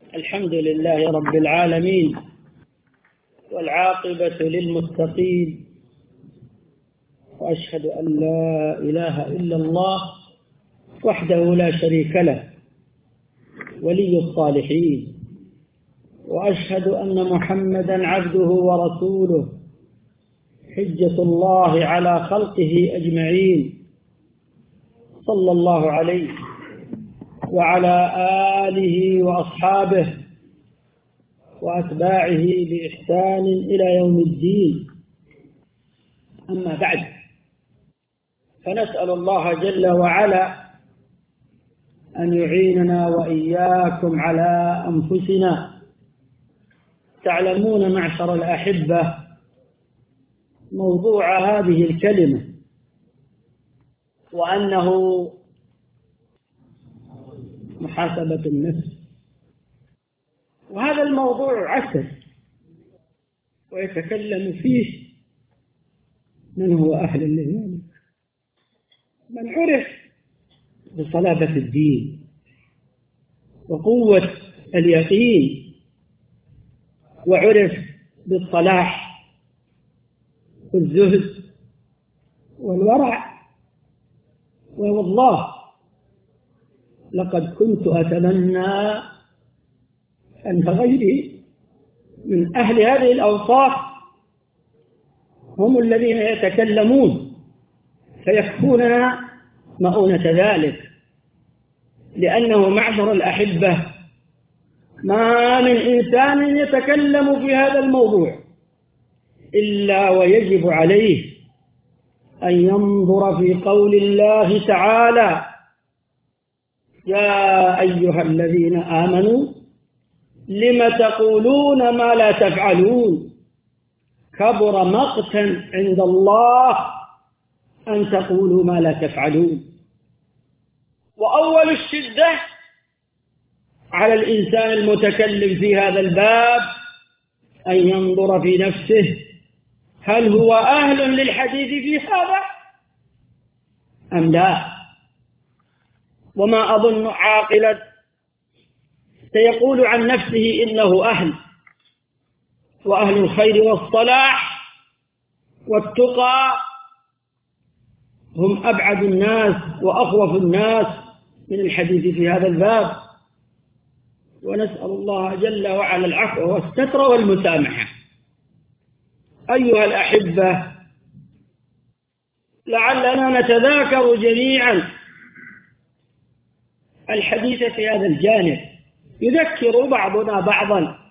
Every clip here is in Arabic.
الحمد لله رب العالمين، والعاقبة للمتقين، وأشهد أن لا إله إلا الله وحده لا شريك له ولي الصالحين، وأشهد أن محمدًا عبده ورسوله حجة الله على خلقه أجمعين، صلى الله عليه وعلى آله وأصحابه وأتباعه بإحسان إلى يوم الدين. أما بعد، فنسأل الله جل وعلا أن يعيننا وإياكم على أنفسنا. تعلمون معشر الأحبة موضوع هذه الكلمة، وأنه محاسبة النفس، وهذا الموضوع عسر ويتكلم فيه من هو أهل لذلك، من عرف بصلابة الدين وقوة اليقين، وعرف بالصلاح والزهد والورع. والله لقد كنت أتمنى أن غيري من أهل هذه الأوصاف هم الذين يتكلمون فيكفوننا مؤونة ذلك، لأنه معشر الأحبة ما من إنسان يتكلم في هذا الموضوع إلا ويجب عليه أن ينظر في قول الله تعالى: يا أيها الذين آمنوا لم تقولون ما لا تفعلون كبر مقتا عند الله أن تقولوا ما لا تفعلون. وأول الشدة على الإنسان المتكلم في هذا الباب أن ينظر في نفسه، هل هو أهل للحديث في هذا أم لا؟ وما أظن عاقلا سيقول عن نفسه إنه أهل، وأهل الخير والصلاح والتقى هم أبعد الناس وأخوف الناس من الحديث في هذا الباب. ونسأل الله جل وعلا العفو والستر والمسامحة. أيها الأحبة، لعلنا نتذاكر جميعا الحديث في هذا الجانب، يذكر بعضنا بعضا،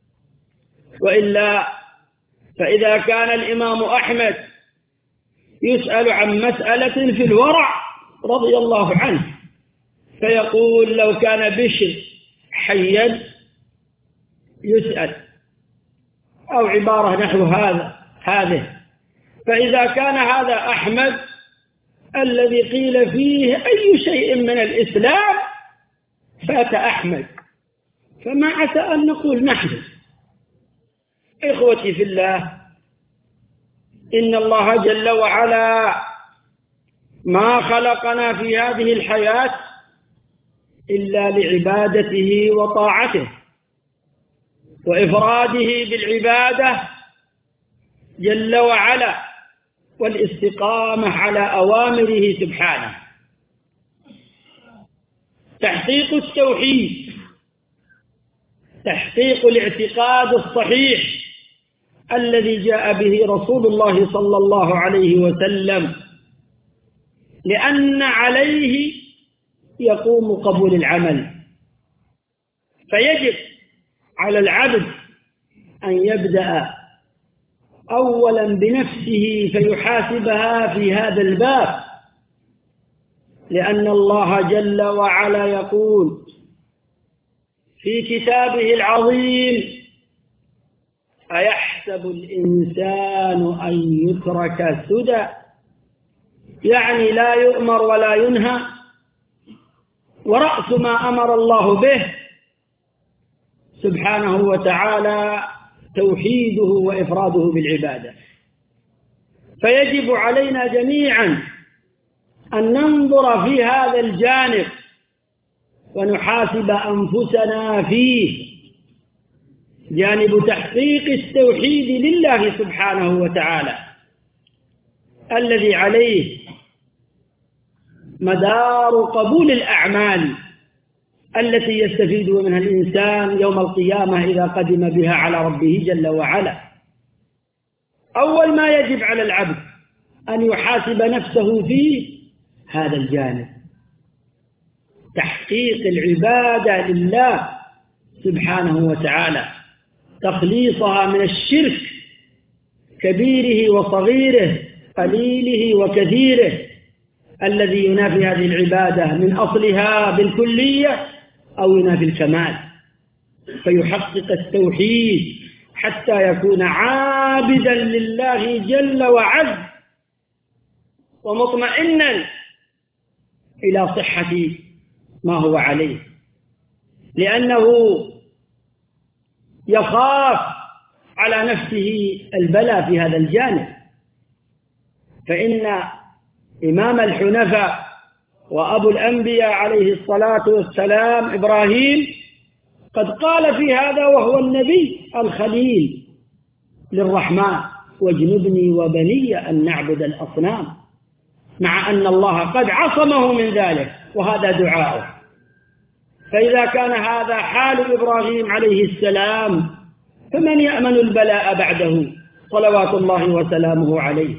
وإلا فإذا كان الإمام أحمد يسأل عن مسألة في الورع رضي الله عنه فيقول: لو كان بشر حيا يسأل، أو عبارة نحو هذه. فإذا كان هذا أحمد الذي قيل فيه أي شيء من الإسلام فات أحمد، فما عسى أن نقول نحن. إخوتي في الله، إن الله جل وعلا ما خلقنا في هذه الحياة إلا لعبادته وطاعته وإفراده بالعبادة جل وعلا، والاستقامة على أوامره سبحانه. تحقيق التوحيد، تحقيق الاعتقاد الصحيح الذي جاء به رسول الله صلى الله عليه وسلم، لأن عليه يقوم قبول العمل. فيجب على العبد أن يبدأ أولا بنفسه فيحاسبها في هذا الباب، لأن الله جل وعلا يقول في كتابه العظيم: أيحسب الإنسان أن يترك سدى، يعني لا يؤمر ولا ينهى، ورأس ما أمر الله به سبحانه وتعالى توحيده وإفراده بالعبادة. فيجب علينا جميعا أن ننظر في هذا الجانب ونحاسب أنفسنا فيه، جانب تحقيق التوحيد لله سبحانه وتعالى الذي عليه مدار قبول الأعمال التي يستفيد منها الإنسان يوم القيامة إذا قدم بها على ربه جل وعلا. أول ما يجب على العبد أن يحاسب نفسه في هذا الجانب، تحقيق العبادة لله سبحانه وتعالى، تخليصها من الشرك كبيره وصغيره، قليله وكثيره، الذي ينافي هذه العبادة من أصلها بالكلية أو ينافي الكمال، فيحقق التوحيد حتى يكون عابدا لله جل وعز ومطمئنا إلى صحة ما هو عليه، لأنه يخاف على نفسه البلاء في هذا الجانب. فإن إمام الحنفاء وأبو الأنبياء عليه الصلاة والسلام إبراهيم قد قال في هذا وهو النبي الخليل للرحمن: واجنبني وبني أن نعبد الأصنام، مع أن الله قد عصمه من ذلك، وهذا دعاؤه. فإذا كان هذا حال إبراهيم عليه السلام فمن يأمن البلاء بعده صلوات الله وسلامه عليه؟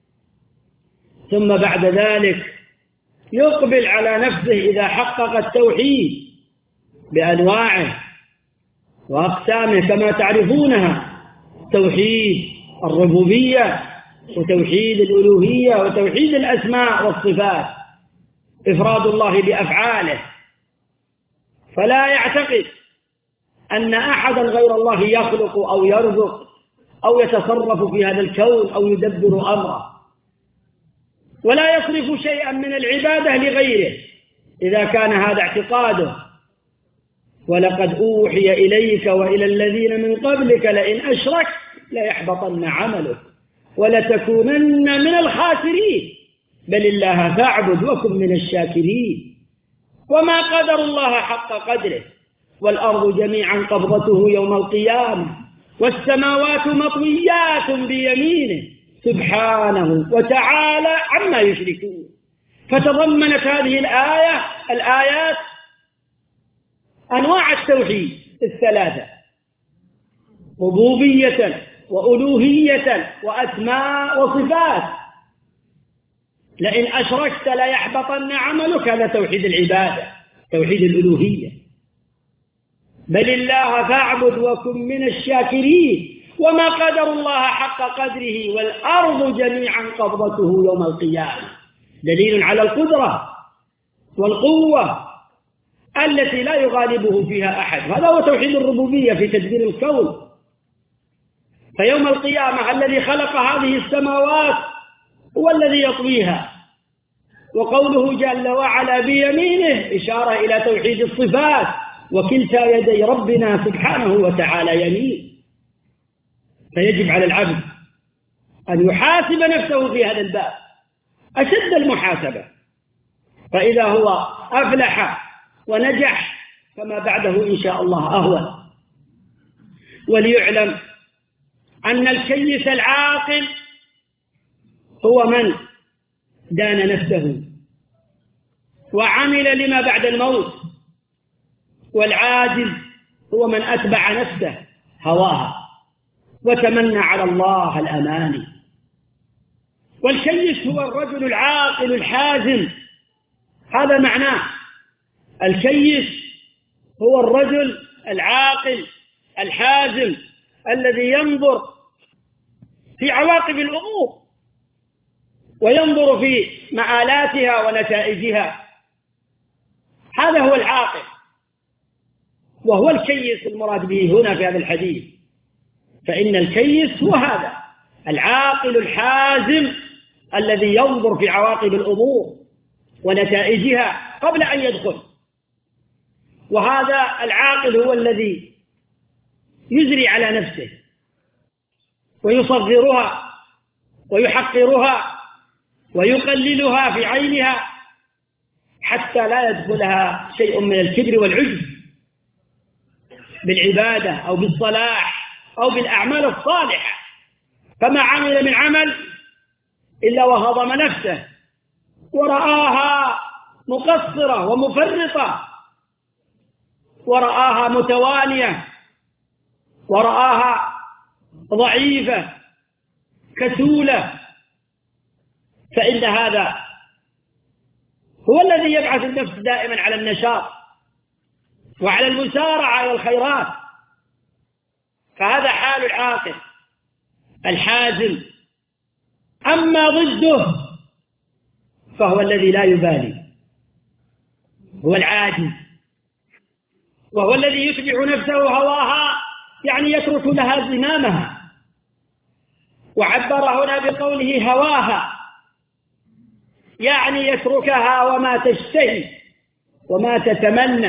ثم بعد ذلك يقبل على نفسه إذا حقق التوحيد بأنواعه وأقسامه كما تعرفونها: توحيد الربوبية، وتوحيد الألوهية، وتوحيد الأسماء والصفات، إفراد الله بأفعاله، فلا يعتقد أن أحدا غير الله يخلق أو يرزق أو يتصرف في هذا الكون أو يدبر أمره، ولا يصرف شيئا من العبادة لغيره إذا كان هذا اعتقاده. ولقد أوحي إليك وإلى الذين من قبلك لئن أشركت ليحبطن عملك ولتكونن من الخاسرين بل الله فاعبد وكن من الشاكرين. وما قدر الله حق قدره، والأرض جميعا قبضته يوم القيامة والسماوات مطويات بيمينه سبحانه وتعالى عما يشركون. فتضمنت هذه الآيات أنواع التوحيد الثلاثة: ربوبية وألوهية وأسماء وصفات. لئن أشركت ليحبطن عملك، هذا توحيد العبادة، توحيد الألوهية. بل الله فاعبد وكن من الشاكرين. وما قدر الله حق قدره والأرض جميعا قبضته يوم القيامة، دليل على القدرة والقوة التي لا يغالبه فيها أحد. هذا هو توحيد الربوبية في تدبير الكون. فيوم القيامة الذي خلق هذه السماوات هو الذي يطويها، وقوله جل وعلا بيمينه إشارة إلى توحيد الصفات، وكلتا يدي ربنا سبحانه وتعالى يمين. فيجب على العبد أن يحاسب نفسه في هذا الباب أشد المحاسبة، فإذا هو أفلح ونجح فما بعده إن شاء الله أهون. وليعلم أن الكيس العاقل هو من دان نفسه وعمل لما بعد الموت، والعاجز هو من أتبع نفسه هواها وتمنى على الله الأماني. والكيس هو الرجل العاقل الحازم، هذا معناه. الكيس هو الرجل العاقل الحازم الذي ينظر في عواقب الأمور وينظر في مآلاتها ونتائجها، هذا هو العاقل، وهو الكيس المراد به هنا في هذا الحديث. فإن الكيس هو هذا العاقل الحازم الذي ينظر في عواقب الأمور ونتائجها قبل أن يدخل. وهذا العاقل هو الذي يجري على نفسه ويصغرها ويحقرها ويقللها في عينها حتى لا يدخلها شيء من الكبر والعجب، بالعبادة أو بالصلاح أو بالأعمال الصالحة، فما عمل من عمل إلا وهضم نفسه ورآها مقصرة ومفرطة، ورآها متوانية، ورآها ضعيفة كسولة، فإن هذا هو الذي يبعث النفس دائما على النشاط وعلى المسارعة إلى الخيرات. فهذا حال العاقل الحازم. أما ضده فهو الذي لا يبالي، هو العاجز، وهو الذي يتبع نفسه هواها، يعني يترك لها زمامها. وعبر هنا بقوله هواها، يعني يتركها وما تشتهي وما تتمنى.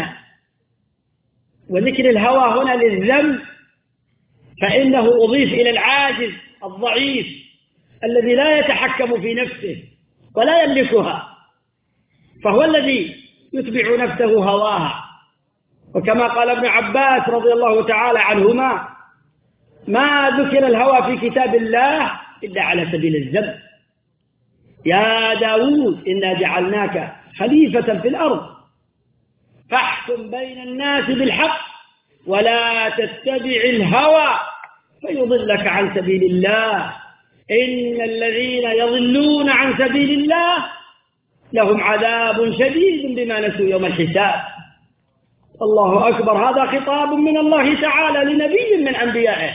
وذكر الهوى هنا للذم، فإنه أضيف إلى العاجز الضعيف الذي لا يتحكم في نفسه ولا يملكها، فهو الذي يتبع نفسه هواها. وكما قال ابن عباس رضي الله تعالى عنهما: ما ذكر الهوى في كتاب الله إلا على سبيل الذم. يا داود إنا جعلناك خليفة في الأرض فاحكم بين الناس بالحق ولا تتبع الهوى فيضلك عن سبيل الله إن الذين يضلون عن سبيل الله لهم عذاب شديد بما نسوا يوم الحساب. الله أكبر. هذا خطاب من الله تعالى لنبي من أنبيائه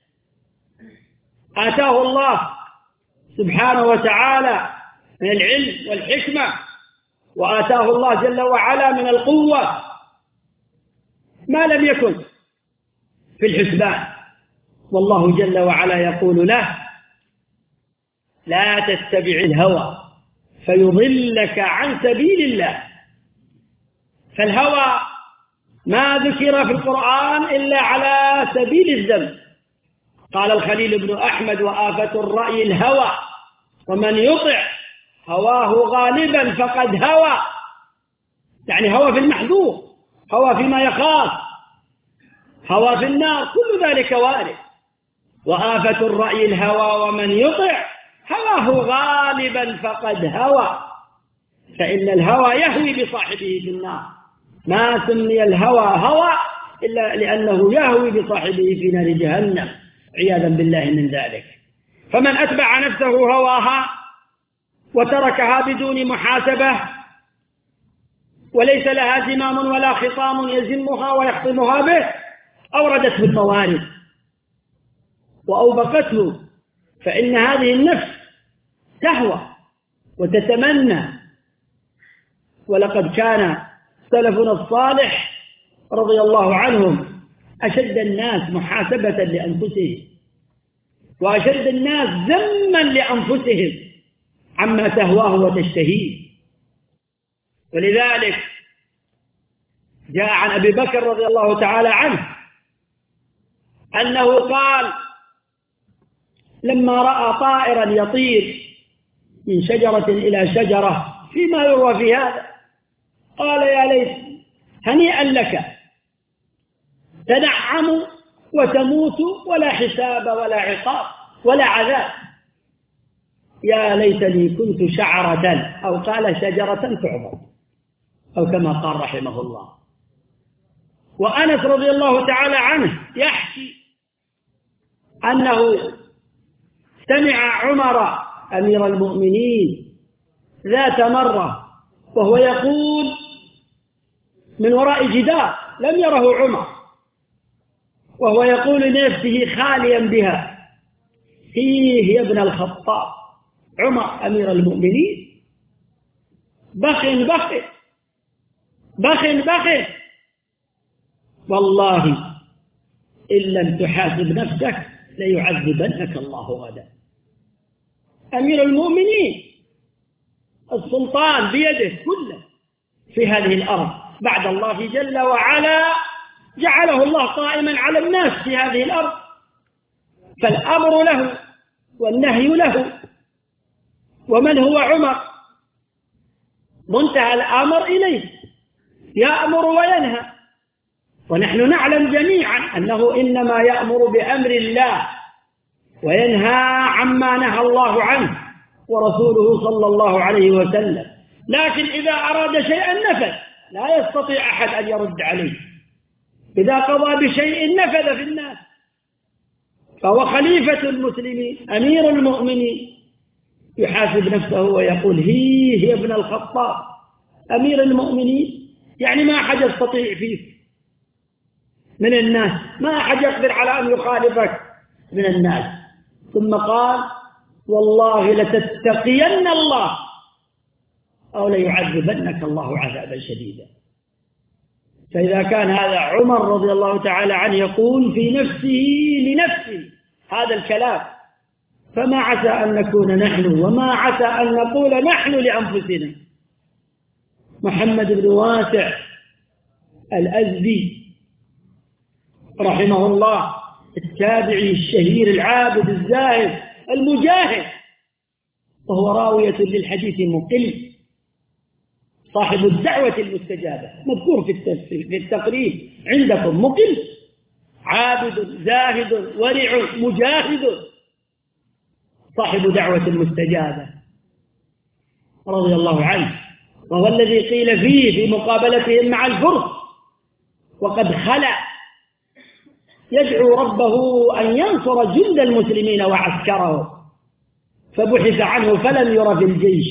آتاه الله سبحانه وتعالى من العلم والحكمة، وآتاه الله جل وعلا من القوة ما لم يكن في الحسبان. والله جل وعلا يقول له: لا تتبع الهوى فيضلك عن سبيل الله. فالهوى ما ذكر في القرآن إلا على سبيل الذم. قال الخليل بن أحمد: وآفة الرأي الهوى، ومن يطع هواه غالبا فقد هوى. يعني هوى في المحذور، هوى فيما يخاف، هوى في النار، كل ذلك وارد. وآفة الرأي الهوى، ومن يطع هواه غالبا فقد هوى. فإن الهوى يهوي بصاحبه في النار. ما سمي الهوى هوى إلا لأنه يهوي بصاحبه في نار جهنم عياذا بالله من ذلك. فمن أتبع نفسه هواها وتركها بدون محاسبة وليس لها زمام ولا خصام يزمها ويحطمها به، أوردته الموارد وأوبقته. فإن هذه النفس تهوى وتتمنى. ولقد كان سلفنا الصالح رضي الله عنهم أشد الناس محاسبة لأنفسهم، وأشد الناس ذما لأنفسهم عما تهواه وتشتهيه. ولذلك جاء عن أبي بكر رضي الله تعالى عنه أنه قال: لما رأى طائرا يطير من شجرة إلى شجرة فيما يروى في هذا، قال: يا ليت هنيئا لك، تنعم وتموت ولا حساب ولا عقاب ولا عذاب. يا ليتني كنت شعرة، أو قال شجرة تعبر، أو كما قال رحمه الله. وأنس رضي الله تعالى عنه يحكي أنه سمع عمر أمير المؤمنين ذات مرة وهو يقول من وراء جدار لم يره عمر، وهو يقول لنفسه خاليا بها: فيه يا ابن الخطاب، عمر أمير المؤمنين، بخ بخ بخ بخ، والله إن لم تحاسب نفسك ليعذبنك الله غدا. أمير المؤمنين، السلطان بيده كله في هذه الأرض بعد الله جل وعلا، جعله الله قائما على الناس في هذه الأرض، فالأمر له والنهي له. ومن هو عمر؟ منتهى الأمر إليه، يأمر وينهى ونحن نعلم جميعا أنه إنما يأمر بأمر الله وينهى عما نهى الله عنه ورسوله صلى الله عليه وسلم، لكن إذا أراد شيئا نفذ، لا يستطيع أحد أن يرد عليه. إذا قضى بشيء نفذ في الناس، فهو خليفة المسلمين أمير المؤمنين، يحاسب نفسه ويقول هي ابن الخطاب أمير المؤمنين، يعني ما أحد يستطيع فيك من الناس، ما أحد يقدر على أن يخالفك من الناس. ثم قال والله لتتقين الله أو ليعذبنك الله عذابا شديدا. فإذا كان هذا عمر رضي الله تعالى عنه يقول في نفسه لنفسه هذا الكلام، فما عسى أن نكون نحن وما عسى أن نقول نحن لأنفسنا. محمد بن واسع الأزدي رحمه الله، التابعي الشهير العابد الزاهد المجاهد، وهو راوية للحديث مقل، صاحب الدعوة المستجابة، مذكور في التقريب عندكم، مقل عابد زاهد ورع مجاهد، صاحب دعوة المستجابة رضي الله عنه، وهو الذي قيل فيه في مقابلتهم مع الفرس وقد خلع يدعو ربه أن ينصر جند المسلمين وعسكره، فبحث عنه فلم ير في الجيش،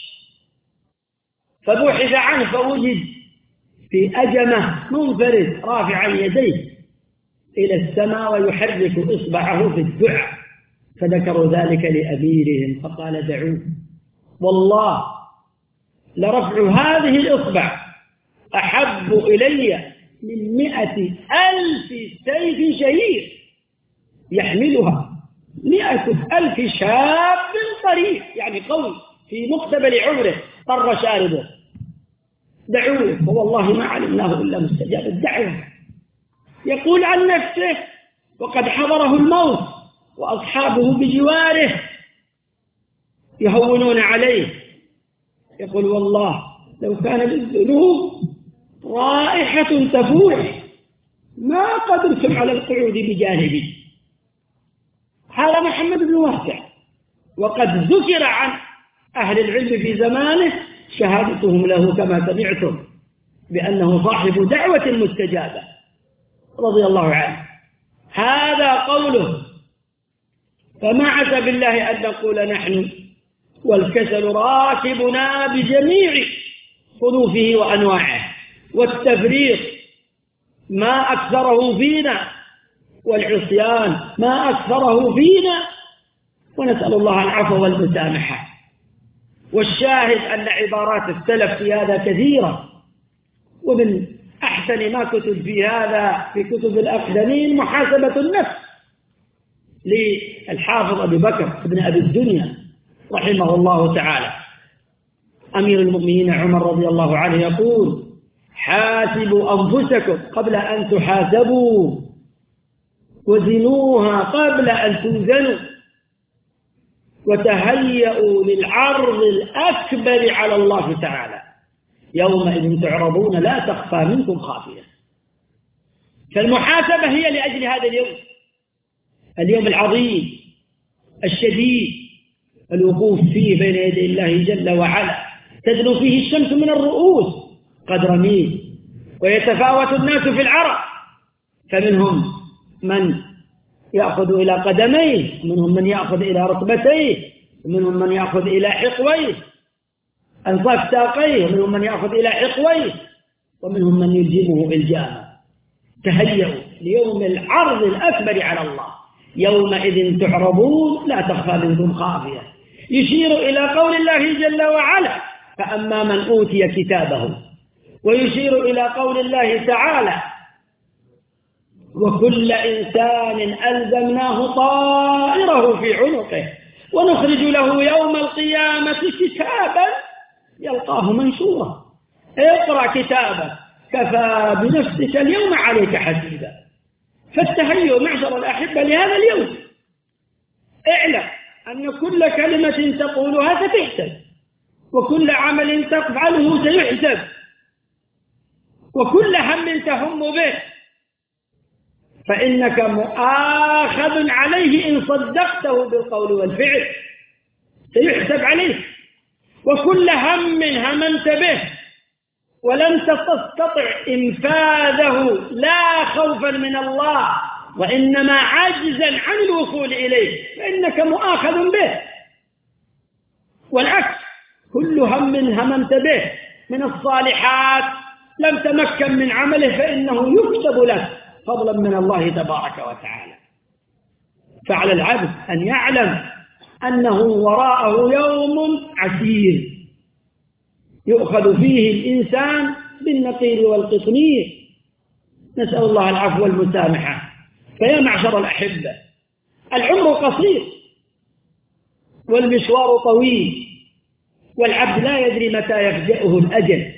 فبحث عنه فوجد في أجمة منفرد رافعا يديه إلى السماء ويحرك إصبعه في الدعاء، فذكروا ذلك لأميرهم فقال دعوه، والله لرفع هذه الإصبع أحب إلي من 100,000 سيف شهير يحملها 100,000 شاب طريق، يعني قوي في مقتبل عمره طر شاربه، دعوه فوالله ما علمناه إلا مستجاب الدعوة. يقول عن نفسه وقد حضره الموت وأصحابه بجواره يهونون عليه، يقول والله لو كان للذنوب رائحة تفوح ما قدرتم على القعود بجانبي. هذا محمد بن واسع، وقد ذكر عن أهل العلم في زمانه شهادتهم له كما سمعتم بأنه صاحب دعوة مستجابة رضي الله عنه. هذا قوله، فما عسى بالله أن نقول نحن، والكسل راكبنا بجميع صنوفه وأنواعه، والتفريط ما أكثره فينا، والعصيان ما أكثره فينا، ونسأل الله العفو والمسامحة. والشاهد أن عبارات السلف في هذا كثيرة، ومن أحسن ما كتب في هذا في كتب الأقدمين محاسبة النفس للحافظ أبي بكر بن أبي الدنيا رحمه الله تعالى. أمير المؤمنين عمر رضي الله عنه يقول حاسبوا أنفسكم قبل أن تحاسبوا، وزنوها قبل أن توزنوا، وتهيئوا للعرض الأكبر على الله تعالى، يومئذ تعرضون لا تخفى منكم خافية. فالمحاسبة هي لأجل هذا اليوم العظيم الشديد، الوقوف فيه بين يدي الله جل وعلا، تدنو فيه الشمس من الرؤوس قدر ميل، ويتفاوت الناس في العرق، فمنهم من يأخذ إلى قدميه، ومنهم من يأخذ إلى ركبتيه، ومنهم من يأخذ إلى حقويه أنصاف ساقيه، ومنهم من يأخذ إلى حقويه، ومنهم من يلجمه إلجاما. تهيئوا ليوم العرض الأكبر على الله، يومئذ تعرضون لا تخفى منكم خافية. يشير إلى قول الله جل وعلا فأما من أوتي كتابه، ويشير إلى قول الله تعالى وكل إنسان ألزمناه طائره في عنقه ونخرج له يوم القيامة كتابا يلقاه منشورا اقرأ كتابك كفى بنفسك اليوم عليك حسيبا. فالتهيؤ معشر الأحبة لهذا اليوم، اعلم أن كل كلمة تقولها ستحسب، وكل عمل تفعله سيحسب، وكل هم تهم به فإنك مؤاخذ عليه إن صدقته بالقول والفعل، سيحسب عليه. وكل هم هممت به ولن تستطع إنفاذه لا خوفا من الله وإنما عجزا عن الوصول إليه، فإنك مؤاخذ به. والعكس، كل هم هممت به من الصالحات لم تمكن من عمله فإنه يكتب لك فضلا من الله تبارك وتعالى. فعلى العبد أن يعلم أنه وراءه يوم عسير يؤخذ فيه الإنسان بالنقير والقطمير، نسأل الله العفو والمسامحة. فيا معشر الأحبة، العمر قصير والمشوار طويل، والعبد لا يدري متى يفجأه الأجل،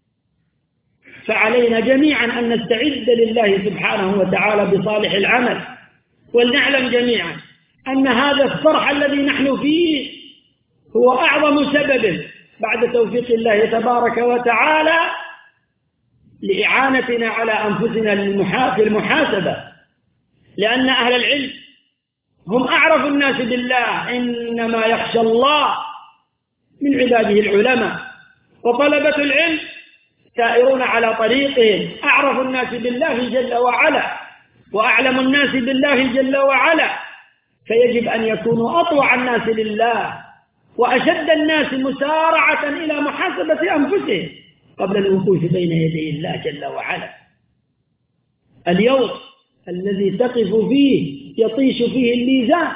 فعلينا جميعا أن نستعد لله سبحانه وتعالى بصالح العمل، ولنعلم جميعا أن هذا الصرح الذي نحن فيه هو أعظم سبب بعد توفيق الله تبارك وتعالى لإعانتنا على أنفسنا في المحاسبة، لأن أهل العلم هم أعرف الناس بالله، إنما يخشى الله من عباده العلماء، وطلبة العلم سائرون على طريقهم أعرف الناس بالله جل وعلا وأعلم الناس بالله جل وعلا، فيجب أن يكونوا أطوع الناس لله وأشد الناس مسارعة إلى محاسبة أنفسهم قبل الوقوف بين يدي الله جل وعلا. اليوم الذي تقف فيه يطيش فيه الميزان،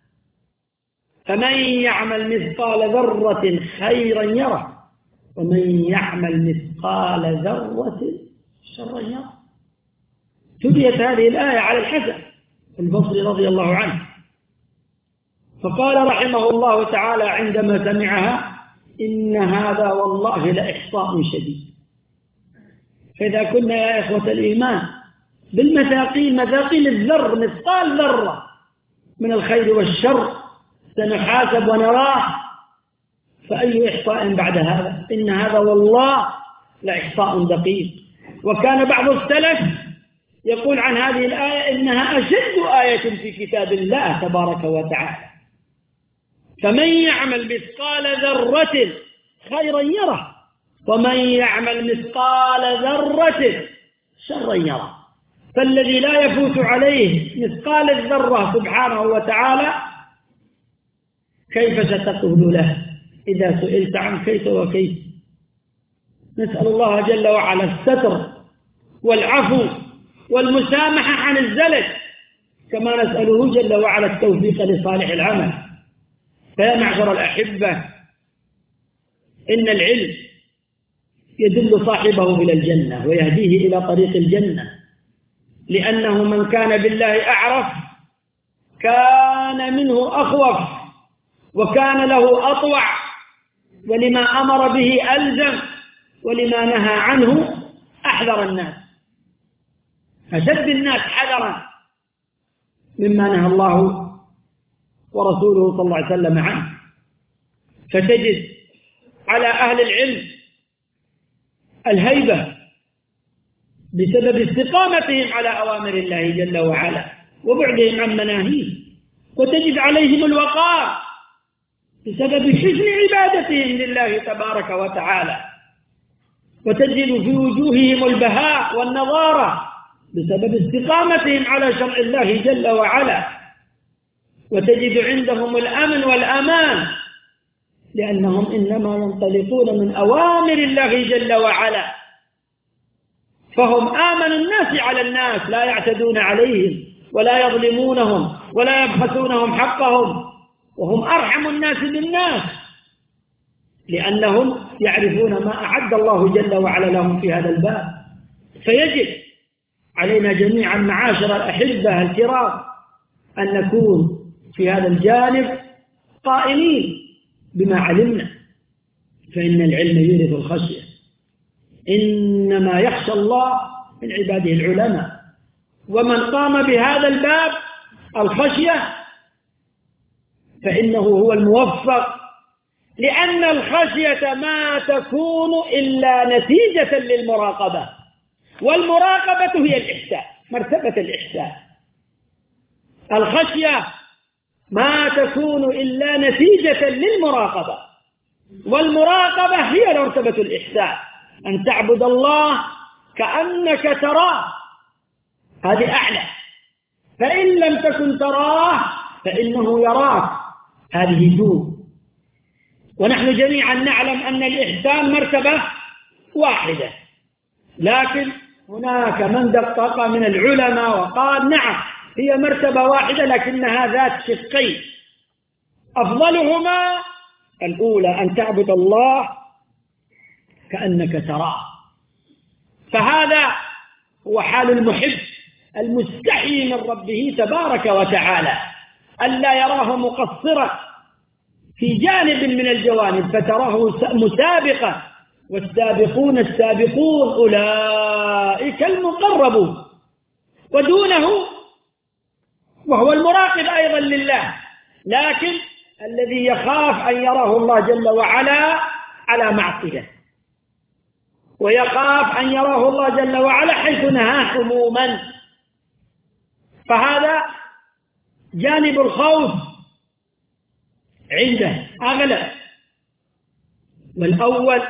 فمن يعمل مثقال ذرة خيرا يره ومن يعمل مثقال ذرة شرا يره. تليت هذه الآية على الحسن البصري رضي الله عنه، فقال رحمه الله تعالى عندما سمعها: إن هذا والله لإحصاء شديد. فإذا كنا يا إخوة الإيمان بالمثاقيل، مثاقيل الذر، مثقال ذرة من الخير والشر سنحاسب ونراه، فأي إحصاء بعد هذا؟ إن هذا والله لإحصاء دقيق. وكان بعض السلف يقول عن هذه الآية إنها أشد آية في كتاب الله تبارك وتعالى. فمن يعمل مثقال ذرة خيرا يره ومن يعمل مثقال ذرة شرا يره. فالذي لا يفوت عليه مثقال الذرة سبحانه وتعالى كيف ستقول له إذا سئلت عن كيف وكيف؟ نسأل الله جل وعلا الستر والعفو والمسامحة عن الزلل، كما نسأله جل وعلا التوفيق لصالح العمل. فيا معشر الأحبة، إن العلم يدل صاحبه إلى الجنة ويهديه إلى طريق الجنة، لأنه من كان بالله أعرف كان منه أخوف وكان له أطوع، ولما أمر به ألزم ولما نهى عنه أحذر الناس، أشد الناس حذرا مما نهى الله ورسوله صلى الله عليه وسلم عنه. فتجد على أهل العلم الهيبة بسبب استقامتهم على أوامر الله جل وعلا وبعدهم عن مناهيه، وتجد عليهم الوقار بسبب حسن عبادتهم لله تبارك وتعالى، وتجد في وجوههم البهاء والنضارة بسبب استقامتهم على شرع الله جل وعلا، وتجد عندهم الأمن والأمان لأنهم إنما ينطلقون من أوامر الله جل وعلا، فهم آمن الناس على الناس، لا يعتدون عليهم ولا يظلمونهم ولا يبخسونهم حقهم، وهم أرحم الناس بالناس لأنهم يعرفون ما أعد الله جل وعلا لهم في هذا الباب. فيجب علينا جميعا معاشر الأحبة الكرام أن نكون في هذا الجانب قائمين بما علمنا، فإن العلم يورث الخشية، إنما يخشى الله من عباده العلماء، ومن قام بهذا الباب الخشية فإنه هو الموفق، لأن الخشية ما تكون إلا نتيجة للمراقبة، والمراقبة هي الإحسان. مرتبة الإحسان. الخشية ما تكون إلا نتيجة للمراقبة، والمراقبة هي مرتبة الإحسان، أن تعبد الله كأنك تراه، هذه أعلى. فإن لم تكن تراه فإنه يراك، هذه دون. ونحن جميعا نعلم أن الإحسان مرتبة واحدة، لكن هناك من دقق من العلماء وقال نعم هي مرتبة واحدة لكنها ذات شقين، أفضلهما الأولى أن تعبد الله كأنك تراه. فهذا هو حال المحب المستحي من ربه تبارك وتعالى، ألا يراه مقصرا في جانب من الجوانب فتراه مسابقا، والسابقون السابقون أولئك المقربون، ودونه وهو المراقب أيضا لله، لكن الذي يخاف أن يراه الله جل وعلا على معصية، ويخاف أن يراه الله جل وعلا حيث نهاه عموما. فهذا جانب الخوف عنده أغلى. والأول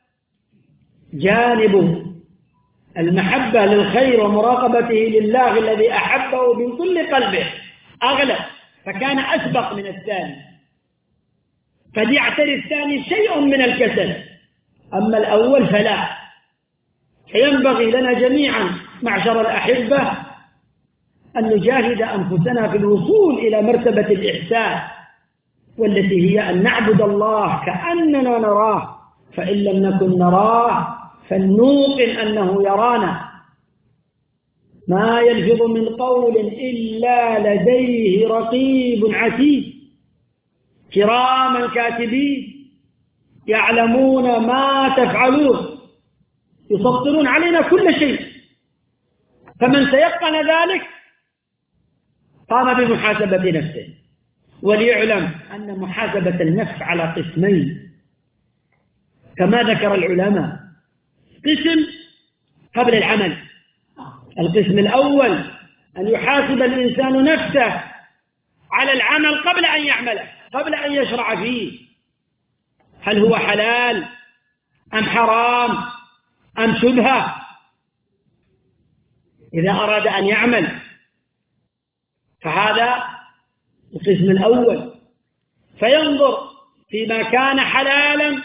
جانب المحبة للخير ومراقبته لله الذي أحبه من كل قلبه أغلى، فكان أسبق من الثاني، قد يعتري الثاني شيء من الكسل، أما الأول فلا. فينبغي لنا جميعا معشر الأحبة أن نجاهد أنفسنا في الوصول إلى مرتبة الإحسان، والتي هي أن نعبد الله كأننا نراه، فإن لم نكن نراه فلنوقن أنه يرانا. ما يلفظ من قول إلا لديه رقيب عتيد كراما كاتبين يعلمون ما تفعلون، يسطرون علينا كل شيء. فمن تيقن ذلك قام بمحاسبة نفسه. وليعلم أن محاسبة النفس على قسمين كما ذكر العلماء: قسم قبل العمل، القسم الأول أن يحاسب الإنسان نفسه على العمل قبل أن يعمله، قبل أن يشرع فيه، هل هو حلال أم حرام أم شبهة، إذا أراد أن يعمل. فهذا القسم الأول، فينظر فيما كان حلالا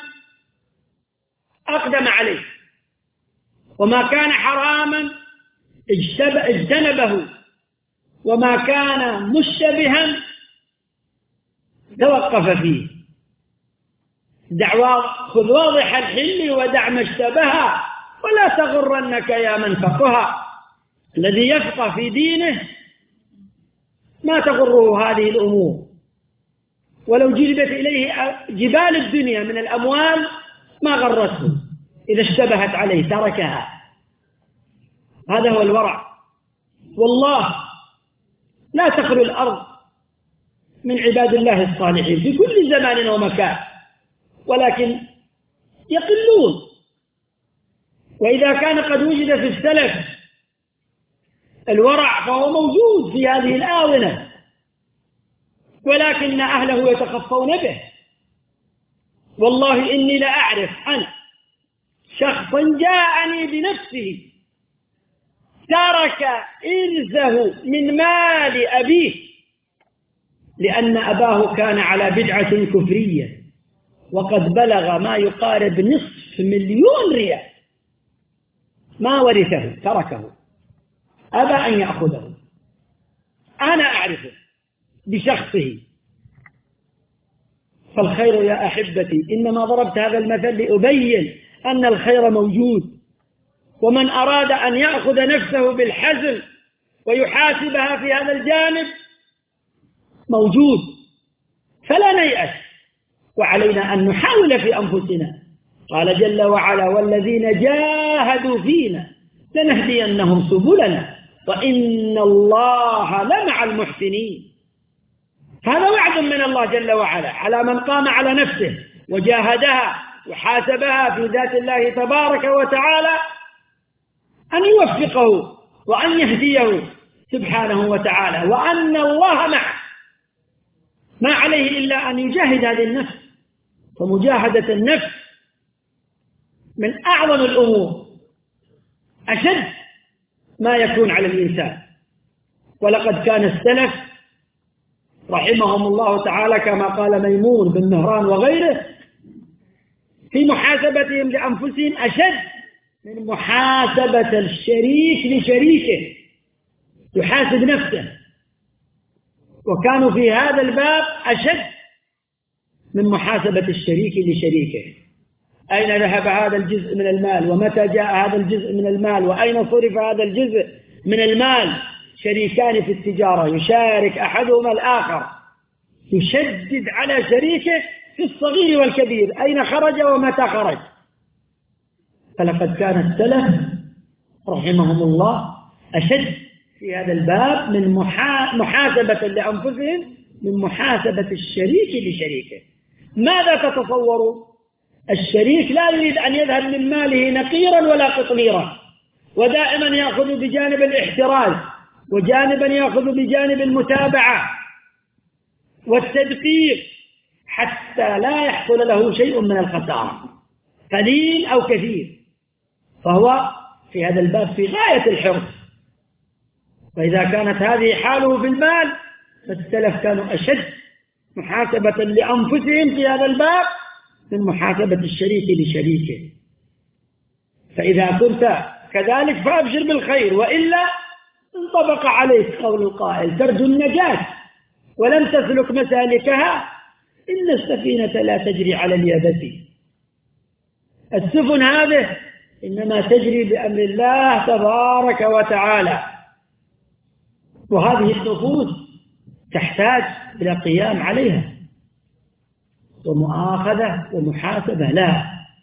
أقدم عليه، وما كان حراما اجتنبه، وما كان مشتبها توقف فيه. خذ واضح الحل ودع ما اشتبه ولا تغرنك يا من فقه. الذي يفقه في دينه ما تغره هذه الأمور، ولو جلبت إليه جبال الدنيا من الأموال ما غرته، إذا اشتبهت عليه تركها. هذا هو الورع. والله لا تخلو الأرض من عباد الله الصالحين في كل زمان ومكان، ولكن يقلون. وإذا كان قد وجد في السلف الورع فهو موجود في هذه الآونة، ولكن أهله يتخفون به. والله إني لأعرف أنا شخصا جاءني بنفسه ترك إرثه من مال أبيه لأن أباه كان على بدعة كفرية، وقد بلغ ما يقارب 500,000 ريال، ما ورثه، تركه، أبى أن يأخذه. أنا أعرفه بشخصه. فالخير يا أحبتي، إنما ضربت هذا المثل لأبين أن الخير موجود، ومن أراد أن يأخذ نفسه بالحزم ويحاسبها في هذا الجانب موجود، فلا نيأس، وعلينا أن نحاول في أنفسنا. قال جل وعلا: والذين جاهدوا فينا لنهدينهم سبلنا وإن الله لمع المحسنين. هذا وعد من الله جل وعلا على من قام على نفسه وجاهدها وحاسبها في ذات الله تبارك وتعالى أن يوفقه وأن يهديه سبحانه وتعالى، وأن الله معه، ما عليه إلا أن يجاهد هذه النفس. فمجاهدة النفس من أعظم الأمور، أشد ما يكون على الإنسان. ولقد كان السلف رحمهم الله تعالى كما قال ميمون بن مهران وغيره في محاسبتهم لأنفسهم أشد من محاسبة الشريك لشريكه، يحاسب نفسه. وكانوا في هذا الباب أشد من محاسبة الشريك لشريكه. أين ذهب هذا الجزء من المال؟ ومتى جاء هذا الجزء من المال؟ وأين صرف هذا الجزء من المال؟ شريكان في التجارة يشارك أحدهما الآخر، يشدد على شريكه في الصغير والكبير، أين خرج ومتى خرج. فلقد كان السلف رحمهم الله أشد في هذا الباب من محاسبة لأنفسهم من محاسبة الشريك لشريكه. ماذا تتصوروا؟ الشريك لا يريد أن يذهب من ماله نقيرا ولا قطميرا، ودائما يأخذ بجانب الاحتراز، وجانبا يأخذ بجانب المتابعة والتدقيق، حتى لا يحصل له شيء من الخسارة قليل أو كثير. فهو في هذا الباب في غاية الحرص. فإذا كانت هذه حاله في المال، فالسلف كانوا أشد محاسبة لأنفسهم في هذا الباب من محاسبة الشريك لشريكه. فإذا كنت كذلك فأبشر بالخير، وإلا انطبق عليك قول القائل: ترجو النجاة ولم تسلك مسالكها إن السفينة لا تجري على اليابس. السفن هذه إنما تجري بأمر الله تبارك وتعالى، وهذه النفوس تحتاج إلى قيام عليها ومؤاخذة ومحاسبة. لا،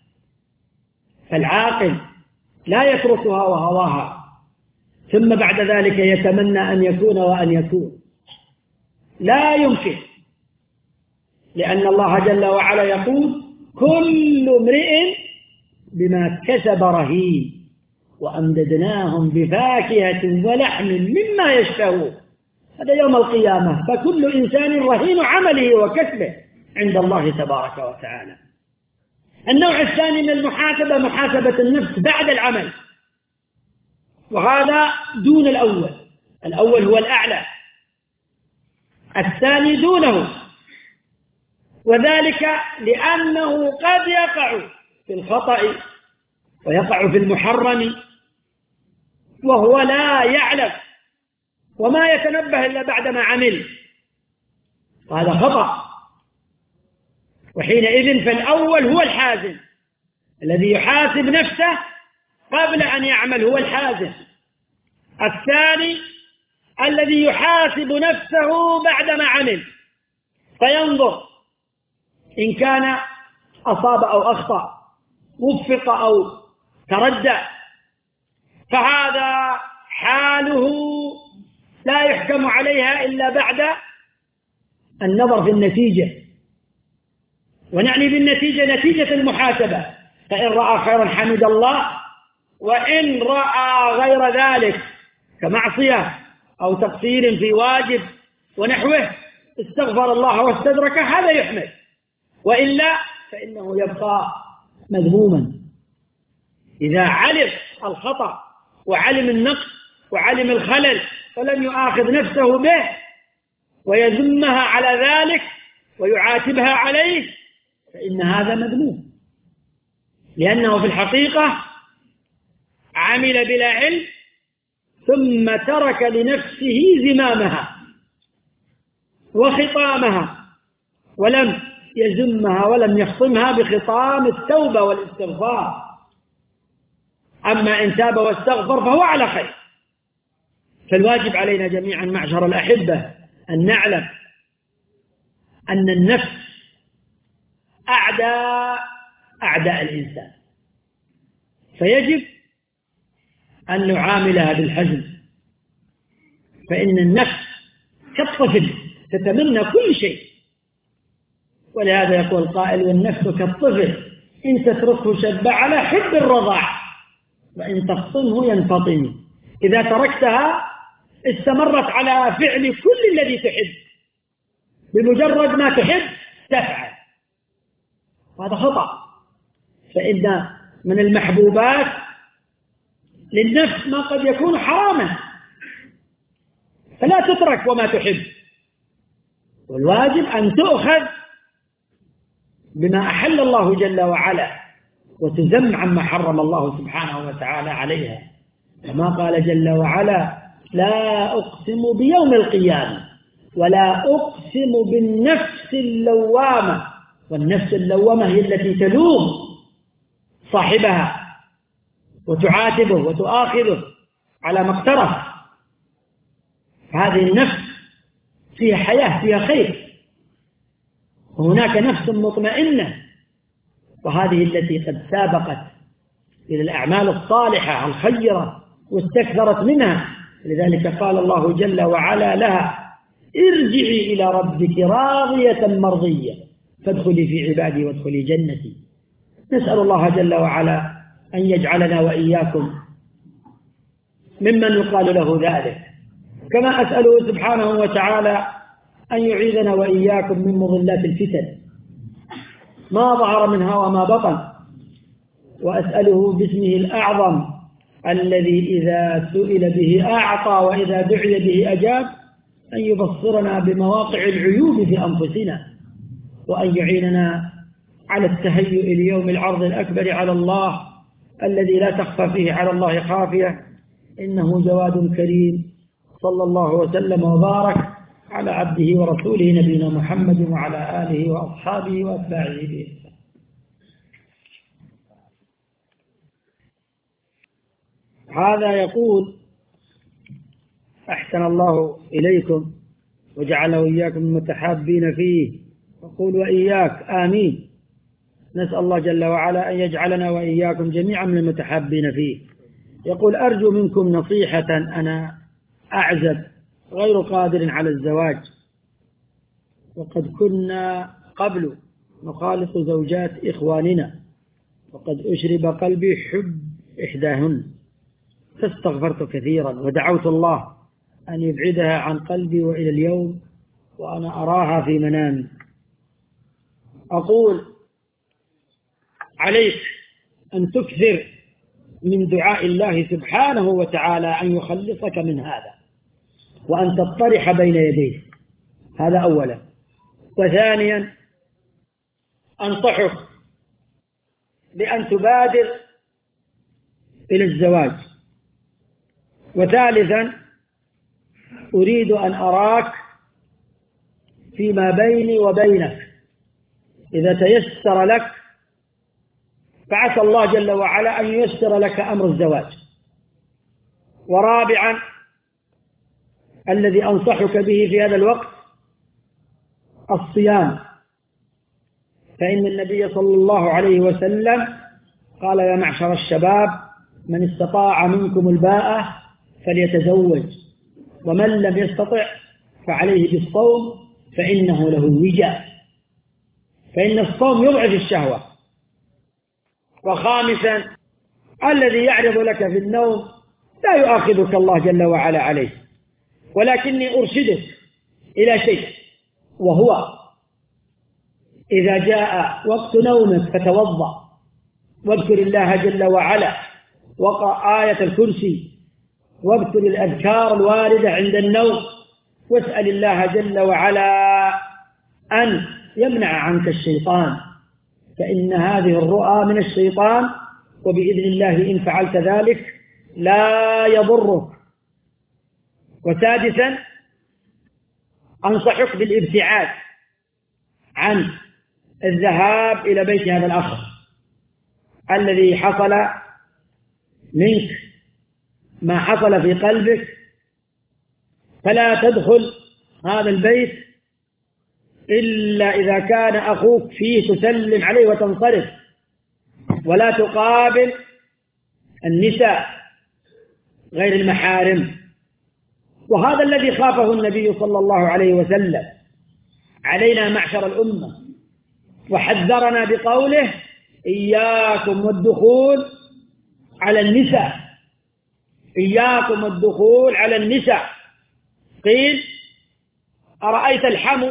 العاقل لا يتركها وهواها ثم بعد ذلك يتمنى أن يكون وأن يكون، لا يمكن، لأن الله جل وعلا يقول: كل امرئ بما كسب رهين وأمددناهم بفاكهة ولحم مما يشتهون. هذا يوم القيامة، فكل إنسان رهين عمله وكسبه عند الله تبارك وتعالى. النوع الثاني من المحاسبة محاسبة النفس بعد العمل، وهذا دون الأول. الأول هو الأعلى، الثاني دونه، وذلك لأنه قد يقع في الخطأ ويقع في المحرم وهو لا يعلم وما يتنبه إلا بعدما عمل، وهذا خطأ. وحينئذ فالأول هو الحازم الذي يحاسب نفسه قبل أن يعمل، هو الحازم. الثاني الذي يحاسب نفسه بعدما عمل، فينظر إن كان أصاب أو أخطأ، وفق أو تردى، فهذا حاله لا يحكم عليها إلا بعد النظر في النتيجة. ونعني بالنتيجة نتيجة المحاسبة، فإن رأى خيرا حمد الله، وإن رأى غير ذلك كمعصية أو تقصير في واجب ونحوه استغفر الله واستدرك، هذا يحمد، وإلا فإنه يبقى مذموما. إذا علم الخطأ وعلم النقص وعلم الخلل فلم يؤاخذ نفسه به ويذمها على ذلك ويعاتبها عليه، فإن هذا مذموم، لأنه في الحقيقة عمل بلا علم ثم ترك لنفسه زمامها وخطامها، ولم يزمها ولم يخصمها بخطام التوبة والاستغفار. أما إن تاب واستغفر فهو على خير. فالواجب علينا جميعا معشر الأحبة أن نعلم أن النفس أعداء الإنسان، فيجب أن نعاملها بالحزم، فإن النفس كالطفل تتمنى كل شيء، ولهذا يقول القائل: والنفس كالطفل إن تتركه شب على حب الرضاع وإن تفطمه ينفطم. إذا تركتها استمرت على فعل كل الذي تحب، بمجرد ما تحب تفعل، وهذا خطأ. فإن من المحبوبات للنفس ما قد يكون حراما، فلا تترك وما تحب، والواجب أن تؤخذ بما أحل الله جل وعلا وتذم عما حرم الله سبحانه وتعالى عليها. كما قال جل وعلا: لا أقسم بيوم القيامة ولا أقسم بالنفس اللوامة. والنفس اللوامة هي التي تلوم صاحبها وتعاتبه وتؤاخذه على ما اقترف. هذه النفس فيها حياة، فيها خير. وهناك نفس مطمئنة، وهذه التي قد سابقت إلى الأعمال الصالحة الخيرة واستكثرت منها. لذلك قال الله جل وعلا لها: ارجعي إلى ربك راضية مرضية فادخلي في عبادي وادخلي جنتي. نسأل الله جل وعلا أن يجعلنا وإياكم ممن يقال له ذلك، كما أسأله سبحانه وتعالى أن يعيذنا وإياكم من مضلات الفتن ما ظهر منها وما بطن. وأسأله باسمه الأعظم الذي إذا سئل به أعطى وإذا دعي به أجاب أن يبصرنا بمواقع العيوب في أنفسنا، وأن يعيننا على التهيؤ ليوم العرض الأكبر على الله الذي لا تخفى فيه على الله خافية، إنه جواد كريم. صلى الله وسلم وبارك على عبده ورسوله نبينا محمد وعلى آله وأصحابه وأتباعه بإحسان. هذا يقول: أحسن الله إليكم وجعل وإياكم المتحابين فيه، وقول وإياك آمين. نسأل الله جل وعلا أن يجعلنا وإياكم جميعا من المتحابين فيه. يقول: أرجو منكم نصيحة، أنا أعزب غير قادر على الزواج، وقد كنا قبل نخالط زوجات إخواننا، وقد أشرب قلبي حب إحداهن، فاستغفرت كثيرا ودعوت الله أن يبعدها عن قلبي، وإلى اليوم وأنا أراها في منامي. أقول: عليك أن تكثر من دعاء الله سبحانه وتعالى أن يخلصك من هذا، وأن تطرح بين يديه. هذا أولا. وثانيا أنصحك بأن تبادر إلى الزواج. وثالثا أريد أن أراك فيما بيني وبينك إذا تيسر لك، فعسى الله جل وعلا أن ييسر لك أمر الزواج. ورابعا الذي أنصحك به في هذا الوقت الصيام، فإن النبي صلى الله عليه وسلم قال: يا معشر الشباب من استطاع منكم الباءة فليتزوج، ومن لم يستطع فعليه بالصوم فإنه له وجاء، فإن الصوم يضعف الشهوة. وخامسا الذي يعرض لك في النوم لا يؤاخذك الله جل وعلا عليه، ولكني أرشدك إلى شيء، وهو إذا جاء وقت نومك فتوضأ واذكر الله جل وعلا، وقرأ آية الكرسي، واذكر الأذكار الواردة عند النوم، واسأل الله جل وعلا أن يمنع عنك الشيطان، فإن هذه الرؤى من الشيطان، وبإذن الله إن فعلت ذلك لا يضرك. وسادسا أنصحك بالابتعاد عن الذهاب إلى بيت هذا الأخ الذي حصل منك ما حصل في قلبك، فلا تدخل هذا البيت إلا إذا كان أخوك فيه تسلم عليه وتنصرف، ولا تقابل النساء غير المحارم. وهذا الذي خافه النبي صلى الله عليه وسلم علينا معشر الأمة، وحذرنا بقوله: إياكم والدخول على النساء، إياكم الدخول على النساء. قيل أرأيت الحمو،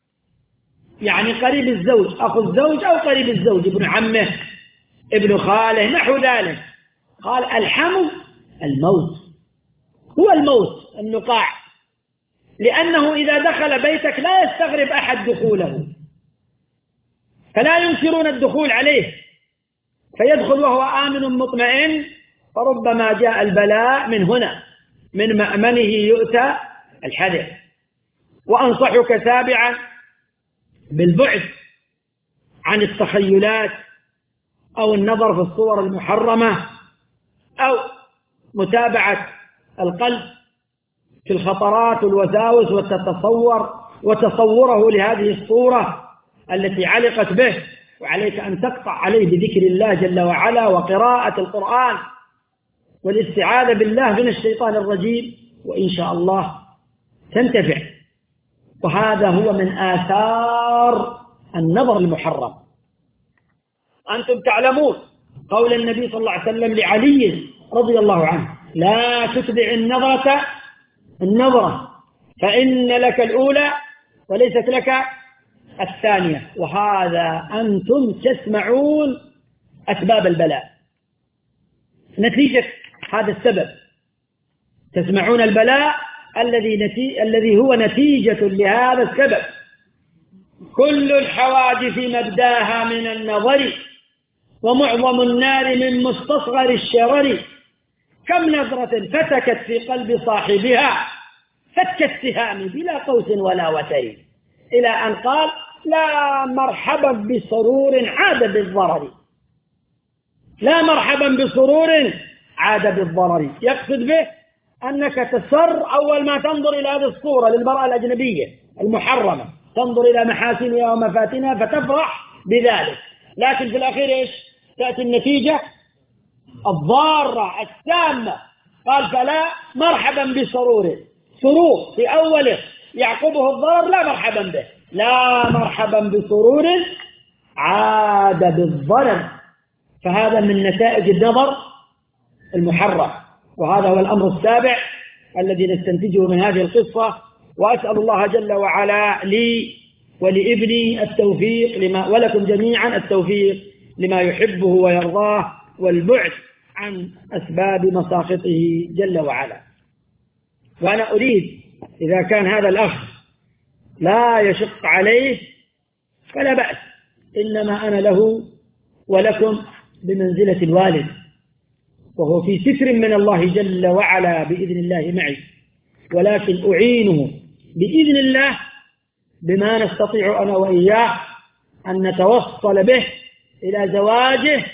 يعني قريب الزوج، أخو الزوج أو قريب الزوج، ابن عمه ابن خاله نحو ذلك. قال الحمو الموت، هو الموت، النقاع، لأنه إذا دخل بيتك لا يستغرب أحد دخوله، فلا ينكرون الدخول عليه، فيدخل وهو آمن مطمئن، فربما جاء البلاء من هنا، من مأمنه يؤتى الحذر. وأنصحك سابعا بالبعد عن التخيلات أو النظر في الصور المحرمة أو متابعة القلب في الخطرات والوساوس وتصوره لهذه الصورة التي علقت به. وعليك أن تقطع عليه بذكر الله جل وعلا وقراءة القرآن والاستعاذة بالله من الشيطان الرجيم، وإن شاء الله تنتفع. وهذا هو من آثار النظر المحرم. أنتم تعلمون قول النبي صلى الله عليه وسلم لعلي رضي الله عنه: لا تتبع النظرة فإن لك الأولى وليست لك الثانية. وهذا أنتم تسمعون أسباب البلاء، نتيجة هذا السبب تسمعون البلاء الذي هو نتيجة لهذا السبب. كل الحوادث مبداها من النظر، ومعظم النار من مستصغر الشرر. كم نظرة فتكت في قلب صاحبها فك السهام بلا قوس ولا وتر، إلى أن قال: لا مرحبا بسرور عاد بالضرر. لا مرحبا بسرور عاد بالضرر، يقصد به أنك تسر أول ما تنظر إلى هذه الصورة للمرأة الأجنبية المحرمة، تنظر إلى محاسنها ومفاتنها فتفرح بذلك، لكن في الأخير إيش تأتي النتيجة الضارة السامة. قال: فلا مرحبا بسرور، سرور في أوله يعقبه الضرر، لا مرحبا به. لا مرحبا بسرور عاد بالضرر. فهذا من نتائج النظر المحرم، وهذا هو الأمر السابع الذي نستنتجه من هذه القصة. وأسأل الله جل وعلا لي ولابني التوفيق ولكم جميعا التوفيق لما يحبه ويرضاه، والبعد عن أسباب مساخطه جل وعلا. وأنا أريد إذا كان هذا الأخ لا يشق عليه فلا بأس، إنما أنا له ولكم بمنزلة الوالد، وهو في ستر من الله جل وعلا بإذن الله معي، ولكن أعينه بإذن الله بما نستطيع أنا وإياه أن نتوصل به إلى زواجه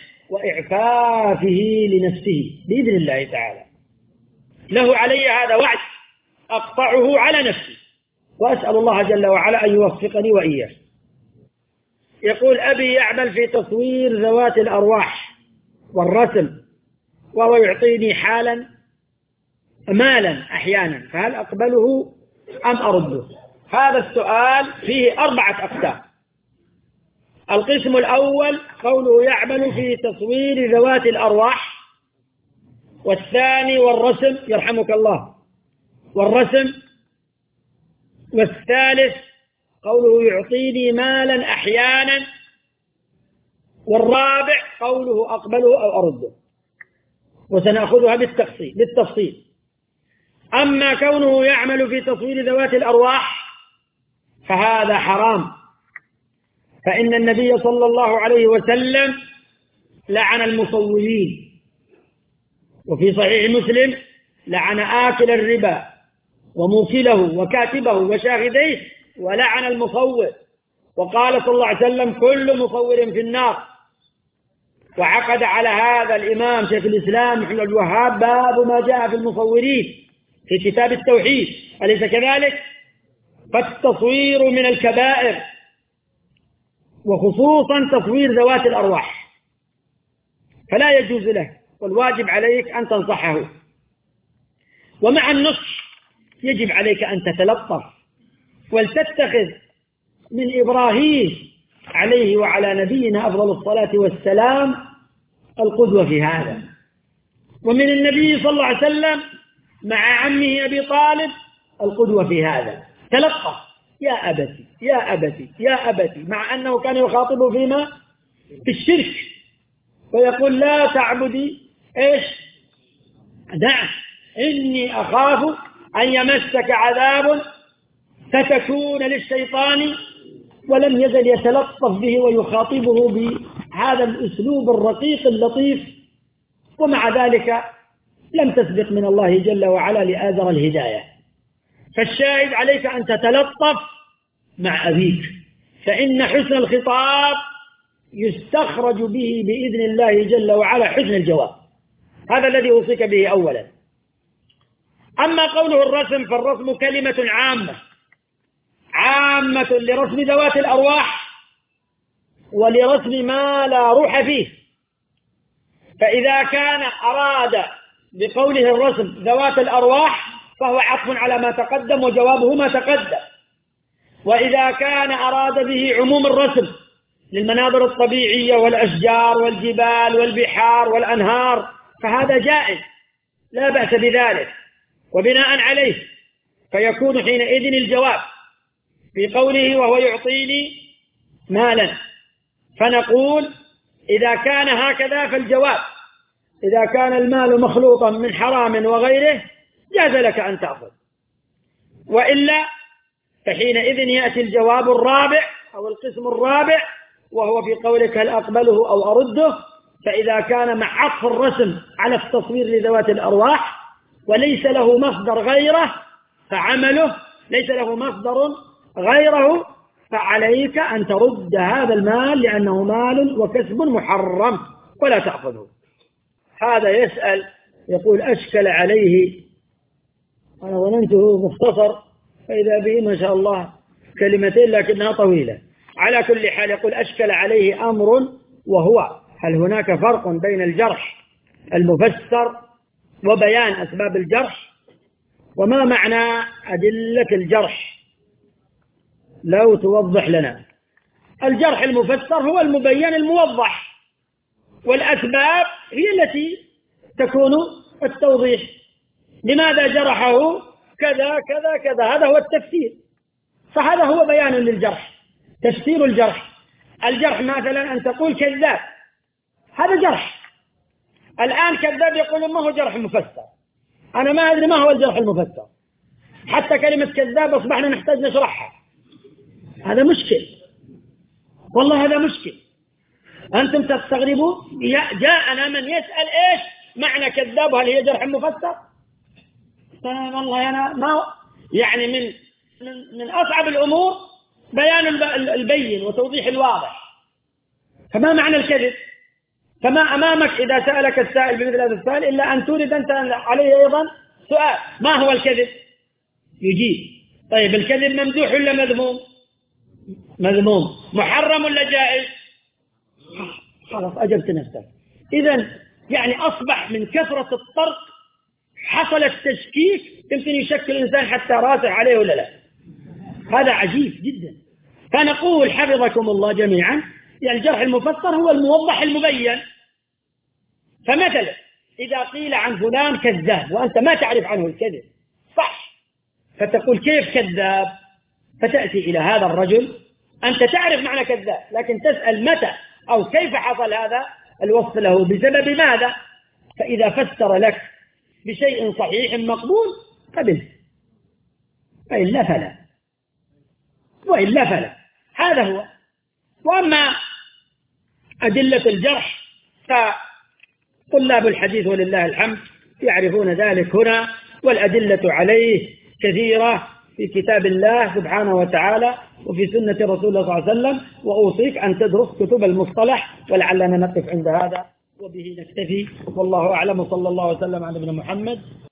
وإعفافه لنفسه بإذن الله تعالى. له علي هذا وعد أقطعه على نفسي، وأسأل الله جل وعلا أن يوفقني وإياه. يقول: أبي يعمل في تصوير ذوات الأرواح والرسم، وهو يعطيني مالا أحيانا، فهل أقبله أم أرده؟ هذا السؤال فيه 4 أقسام. القسم الأول قوله يعمل في تصوير ذوات الأرواح، والثاني والرسم، يرحمك الله، والرسم، والثالث قوله يعطيني مالا أحيانا، والرابع قوله أقبله أو أرده، وسنأخذها بالتفصيل. أما كونه يعمل في تصوير ذوات الأرواح فهذا حرام، فإن النبي صلى الله عليه وسلم لعن المصورين، وفي صحيح مسلم لعن آكل الربا وموكله وكاتبه وشاهديه، ولعن المصور، وقال صلى الله عليه وسلم: كل مصور في النار. وعقد على هذا الإمام شيخ الإسلام محمد بن الوهاب باب ما جاء في المصورين في كتاب التوحيد، أليس كذلك؟ فالتصوير من الكبائر، وخصوصا تصوير ذوات الأرواح، فلا يجوز له، والواجب عليك أن تنصحه. ومع النصح يجب عليك أن تتلطف ولتتخذ من إبراهيم عليه وعلى نبينا أفضل الصلاة والسلام القدوة في هذا. ومن النبي صلى الله عليه وسلم مع عمه أبي طالب القدوة في هذا. تلقى يا أبتي يا أبتي يا أبتي، مع أنه كان يخاطبه فيما في الشرك، ويقول لا تعبدي إيش، نعم إني أخاف أن يمسك عذاب فتكون للشيطان، ولم يزل يتلطف به ويخاطبه بهذا الأسلوب الرقيق اللطيف. ومع ذلك لم تسبق من الله جل وعلا لآزر الهداية. فالشاهد عليك أن تتلطف مع أبيك، فإن حسن الخطاب يستخرج به بإذن الله جل وعلا حسن الجواب. هذا الذي أوصيك به أولا. أما قوله الرسم، فالرسم كلمة عامة لرسم ذوات الأرواح ولرسم ما لا روح فيه. فإذا كان أراد بقوله الرسم ذوات الأرواح فهو عطف على ما تقدم وجوابه ما تقدم. وإذا كان أراد به عموم الرسم للمناظر الطبيعية والأشجار والجبال والبحار والأنهار فهذا جائز لا بأس بذلك. وبناء عليه فيكون حينئذ الجواب في قوله وهو يعطيني مالا، فنقول إذا كان هكذا فالجواب إذا كان المال مخلوطا من حرام وغيره جاز لك أن تأخذ، وإلا فحينئذ يأتي الجواب الرابع أو القسم الرابع، وهو في قولك هل أقبله أو أرده. فإذا كان مع عطف الرسم على التصوير لذوات الأرواح وليس له مصدر غيره فعمله ليس له مصدر غيره، فعليك أن ترد هذا المال لأنه مال وكسب محرم ولا تأخذه. هذا يسأل يقول أشكل عليه، أنا ظننته مختصر فإذا به ما شاء الله كلمتين لكنها طويلة. على كل حال يقول أشكل عليه أمر، وهو هل هناك فرق بين الجرح المفسر وبيان أسباب الجرح؟ وما معنى أدلة الجرح؟ لو توضح لنا. الجرح المفسر هو المبين الموضح، والأسباب هي التي تكون التوضيح. لماذا جرحه كذا كذا كذا، هذا هو التفسير، فهذا هو بيان للجرح. تفسير الجرح مثلا أن تقول كذاب، هذا جرح. الآن كذاب يقول ما هو جرح مفسر، أنا ما أدري ما هو الجرح المفسر، حتى كلمة كذاب أصبحنا نحتاج نشرحها. هذا مشكل، والله هذا مشكل. أنتم تستغربوا جاءنا من يسأل إيش معنى كذاب، هل هي جرح مفسر؟ والله أنا ما يعني من أصعب الأمور بيان البين وتوضيح الواضح. فما معنى الكذب؟ فما أمامك إذا سألك السائل بمثل هذا السؤال إلا أن تورد أنت عليه أيضا سؤال، ما هو الكذب؟ يجيب. طيب الكذب ممدوح ولا مذموم؟ مذموم. محرم ولا جائز؟ خلاص أجبت نفسك. إذن يعني أصبح من كثرة الطرق حصل التشكيك، يمكن يشكل الإنسان حتى راسع عليه ولا لا. هذا عجيب جدا. فنقول حفظكم الله جميعا يعني الجرح المفسر هو الموضح المبين. فمثلا إذا قيل عن فلان كذاب وأنت ما تعرف عنه الكذب صح، فتقول كيف كذاب؟ فتأتي إلى هذا الرجل، أنت تعرف معنى كذاب لكن تسأل متى أو كيف حصل هذا الوصف له، بسبب ماذا؟ فإذا فسر لك بشيء صحيح مقبول قبل، وإلا فلا. هذا هو. وأما أدلة الجرح فطلاب الحديث ولله الحمد يعرفون ذلك هنا، والأدلة عليه كثيرة في كتاب الله سبحانه وتعالى وفي سنة رسول الله صلى الله عليه وسلم. وأوصيك أن تدرس كتب المصطلح، ولعلنا نقف عند هذا وبه نكتفي، والله أعلم، وصلى الله وسلم على نبينا محمد.